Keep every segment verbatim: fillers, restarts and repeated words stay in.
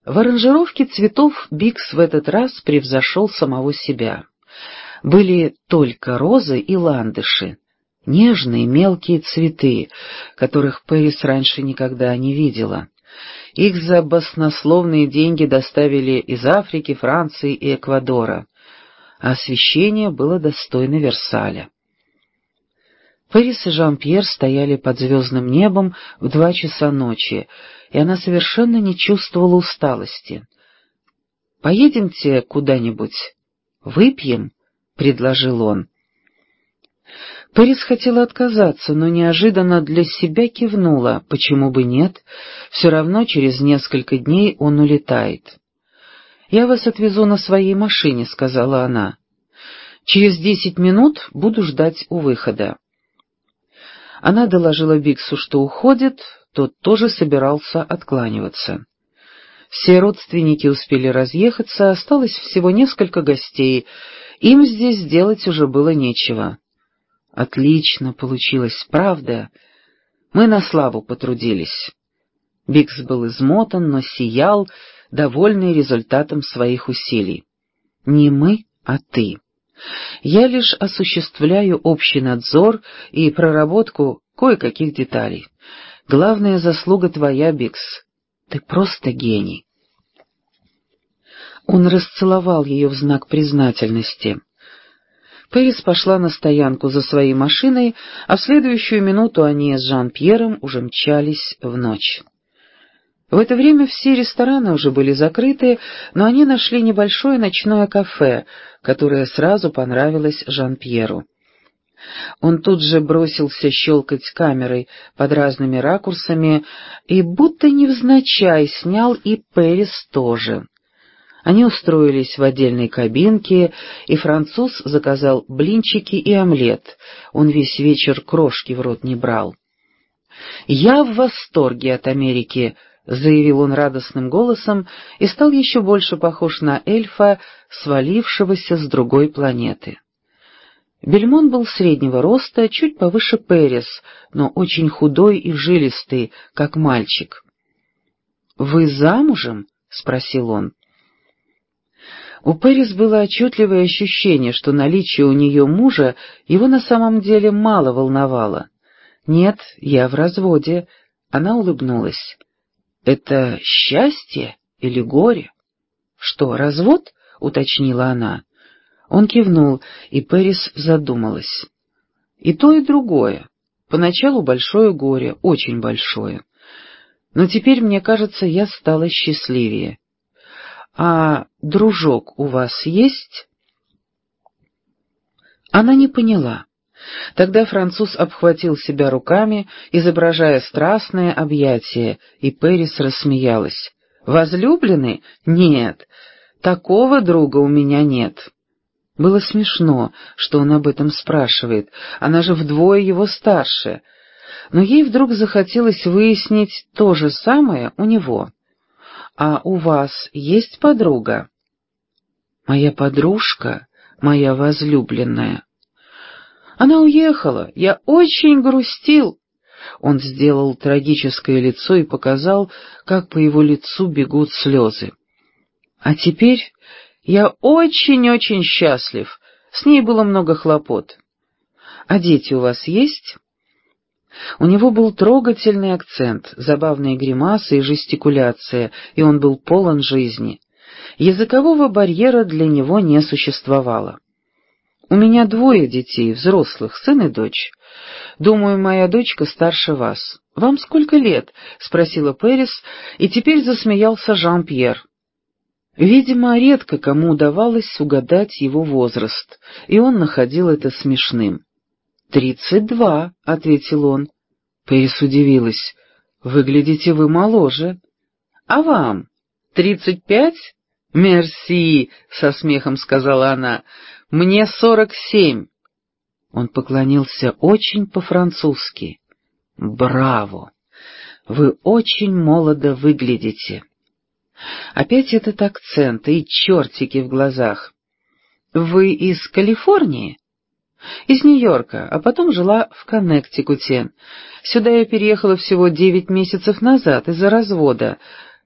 В аранжировке цветов Бикс в этот раз превзошел самого себя. Были только розы и ландыши, нежные мелкие цветы, которых Пэрис раньше никогда не видела. Их за баснословные деньги доставили из Африки, Франции и Эквадора, а освещение было достойно Версаля. Пэрис и Жан-Пьер стояли под звездным небом в два часа ночи, и она совершенно не чувствовала усталости. «Поедемте куда-нибудь, выпьем?» — предложил он. Пэрис хотела отказаться, но неожиданно для себя кивнула. Почему бы нет? Все равно через несколько дней он улетает. «Я вас отвезу на своей машине», — сказала она. «Через десять минут буду ждать у выхода». Она доложила Биксу, что уходит, тот тоже собирался откланиваться. Все родственники успели разъехаться, осталось всего несколько гостей, им здесь делать уже было нечего. Отлично получилось, правда? Мы на славу потрудились. Бикс был измотан, но сиял, довольный результатом своих усилий. Не мы, а ты. Я лишь осуществляю общий надзор и проработку кое-каких деталей. Главная заслуга твоя, Бикс. Ты просто гений. Он расцеловал ее в знак признательности. Пэрис пошла на стоянку за своей машиной, а в следующую минуту они с Жан-Пьером уже мчались в ночь. В это время все рестораны уже были закрыты, но они нашли небольшое ночное кафе, которое сразу понравилось Жан-Пьеру. Он тут же бросился щелкать камерой под разными ракурсами и будто невзначай снял и Пэрис тоже. Они устроились в отдельной кабинке, и француз заказал блинчики и омлет. Он весь вечер крошки в рот не брал. «Я в восторге от Америки», — заявил он радостным голосом и стал еще больше похож на эльфа, свалившегося с другой планеты. Бельмон был среднего роста, чуть повыше Пэрис, но очень худой и жилистый, как мальчик. «Вы замужем?» — спросил он. У Пэрис было отчетливое ощущение, что наличие у нее мужа его на самом деле мало волновало. «Нет, я в разводе», — она улыбнулась. «Это счастье или горе?» «Что, развод?» — уточнила она. Он кивнул, и Пэрис задумалась. «И то, и другое. Поначалу большое горе, очень большое. Но теперь, мне кажется, я стала счастливее. А дружок у вас есть?» Она не поняла. Тогда француз обхватил себя руками, изображая страстное объятие, и Пэрис рассмеялась. «Возлюбленный? Нет, такого друга у меня нет». Было смешно, что он об этом спрашивает, она же вдвое его старше, но ей вдруг захотелось выяснить то же самое у него. «А у вас есть подруга?» «Моя подружка, моя возлюбленная». «Она уехала, я очень грустил». Он сделал трагическое лицо и показал, как по его лицу бегут слезы. «А теперь я очень-очень счастлив, с ней было много хлопот. А дети у вас есть?» У него был трогательный акцент, забавные гримасы и жестикуляция, и он был полон жизни. Языкового барьера для него не существовало. «У меня двое детей, взрослых, сын и дочь. Думаю, моя дочка старше вас. Вам сколько лет?» — спросила Пэрис, и теперь засмеялся Жан-Пьер. Видимо, редко кому удавалось угадать его возраст, и он находил это смешным. «Тридцать два», — ответил он. Пэрис удивилась. «Выглядите вы моложе». «А вам? Тридцать пять?» «Мерси», — со смехом сказала она. «Мне сорок семь». Он поклонился очень по-французски. «Браво! Вы очень молодо выглядите». Опять этот акцент и чертики в глазах. «Вы из Калифорнии?» «Из Нью-Йорка, а потом жила в Коннектикуте. Сюда я переехала всего девять месяцев назад из-за развода.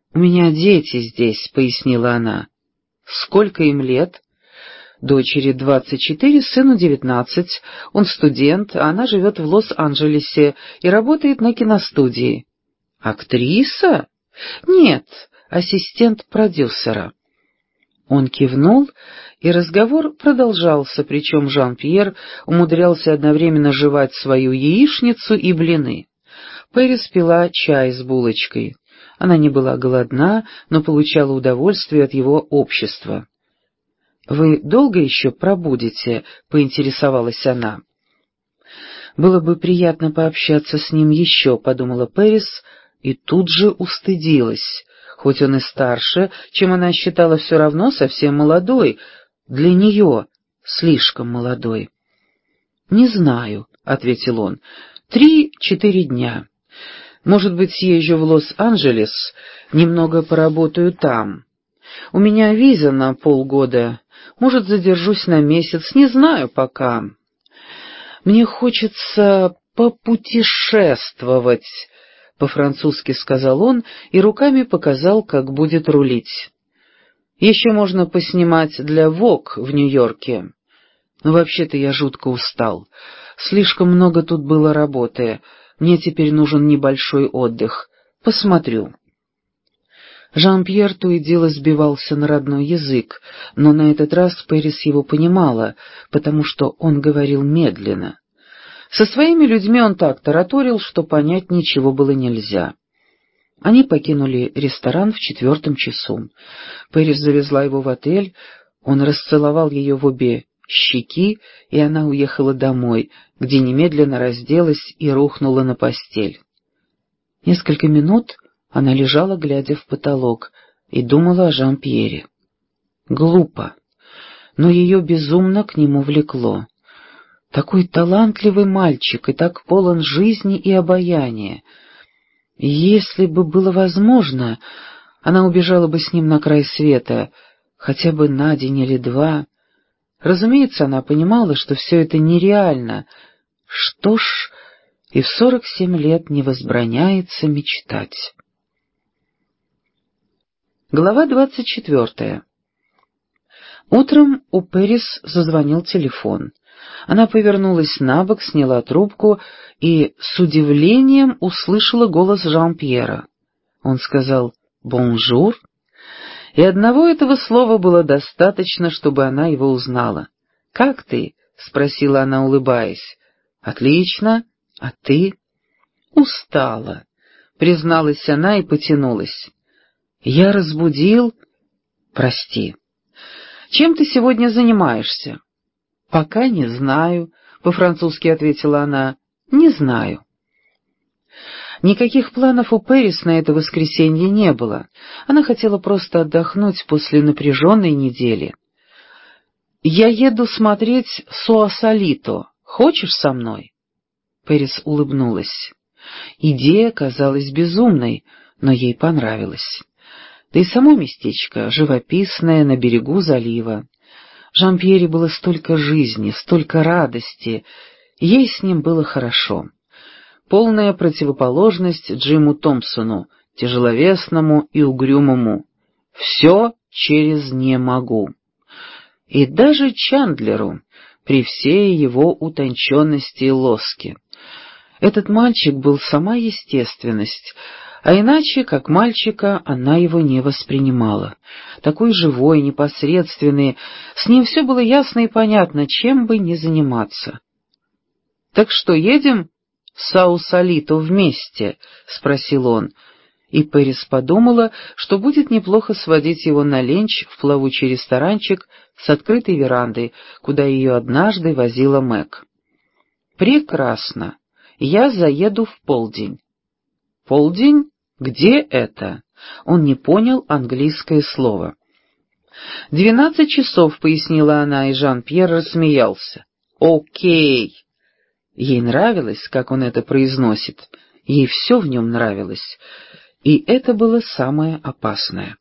«У меня дети здесь», — пояснила она. «Сколько им лет?» «Дочери двадцать четыре, сыну девятнадцать. Он студент, а она живет в Лос-Анджелесе и работает на киностудии». «Актриса?» «Нет, ассистент продюсера». Он кивнул, и разговор продолжался, причем Жан-Пьер умудрялся одновременно жевать свою яичницу и блины. Пэрис пила чай с булочкой. Она не была голодна, но получала удовольствие от его общества. «Вы долго еще пробудете?» — поинтересовалась она. «Было бы приятно пообщаться с ним еще», — подумала Пэрис, и тут же устыдилась. Хоть он и старше, чем она считала, все равно совсем молодой, для нее слишком молодой. «Не знаю», — ответил он, — «три-четыре дня. Может быть, съезжу в Лос-Анджелес, немного поработаю там. У меня виза на полгода, может, задержусь на месяц, не знаю пока. Мне хочется попутешествовать», — по-французски сказал он и руками показал, как будет рулить. «Еще можно поснимать для Vogue в Нью-Йорке. Но вообще-то я жутко устал. Слишком много тут было работы. Мне теперь нужен небольшой отдых. Посмотрю». Жан-Пьер то и дело сбивался на родной язык, но на этот раз Пэрис его понимала, потому что он говорил медленно. Со своими людьми он так тараторил, что понять ничего было нельзя. Они покинули ресторан в четвертом часу. Пэрис завезла его в отель, он расцеловал ее в обе щеки, и она уехала домой, где немедленно разделась и рухнула на постель. Несколько минут она лежала, глядя в потолок, и думала о Жан-Пьере. Глупо, но ее безумно к нему влекло. Такой талантливый мальчик и так полон жизни и обаяния. Если бы было возможно, она убежала бы с ним на край света, хотя бы на день или два. Разумеется, она понимала, что все это нереально. Что ж, и в сорок семь лет не возбраняется мечтать. Глава двадцать четвертая. Утром у Пэрис зазвонил телефон. Она повернулась на бок, сняла трубку и с удивлением услышала голос Жан-Пьера. Он сказал «бонжур», и одного этого слова было достаточно, чтобы она его узнала. «Как ты?» — спросила она, улыбаясь. «Отлично. А ты?» «Устала», — призналась она и потянулась. «Я разбудил?» «Прости. Чем ты сегодня занимаешься?» «Пока не знаю», — по-французски ответила она. «Не знаю». Никаких планов у Пэрис на это воскресенье не было. Она хотела просто отдохнуть после напряженной недели. «Я еду смотреть Суасолито. Хочешь со мной?» Пэрис улыбнулась. Идея казалась безумной, но ей понравилась. Да и само местечко живописное, на берегу залива. В Жан-Пьере было столько жизни, столько радости, ей с ним было хорошо. Полная противоположность Джиму Томпсону, тяжеловесному и угрюмому. Все через «не могу». И даже Чандлеру, при всей его утонченности и лоске. Этот мальчик был сама естественность, а иначе, как мальчика, она его не воспринимала. Такой живой, непосредственный, с ним все было ясно и понятно, чем бы ни заниматься. «Так что, едем в Саусалито вместе?» — спросил он, и Пэрис подумала, что будет неплохо сводить его на ленч в плавучий ресторанчик с открытой верандой, куда ее однажды возила Мэг. «Прекрасно. Я заеду в полдень». «Полдень? Где это?» Он не понял английское слово. «Двенадцать часов», — пояснила она, и Жан-Пьер рассмеялся. «Окей». Ей нравилось, как он это произносит. Ей все в нем нравилось. И это было самое опасное.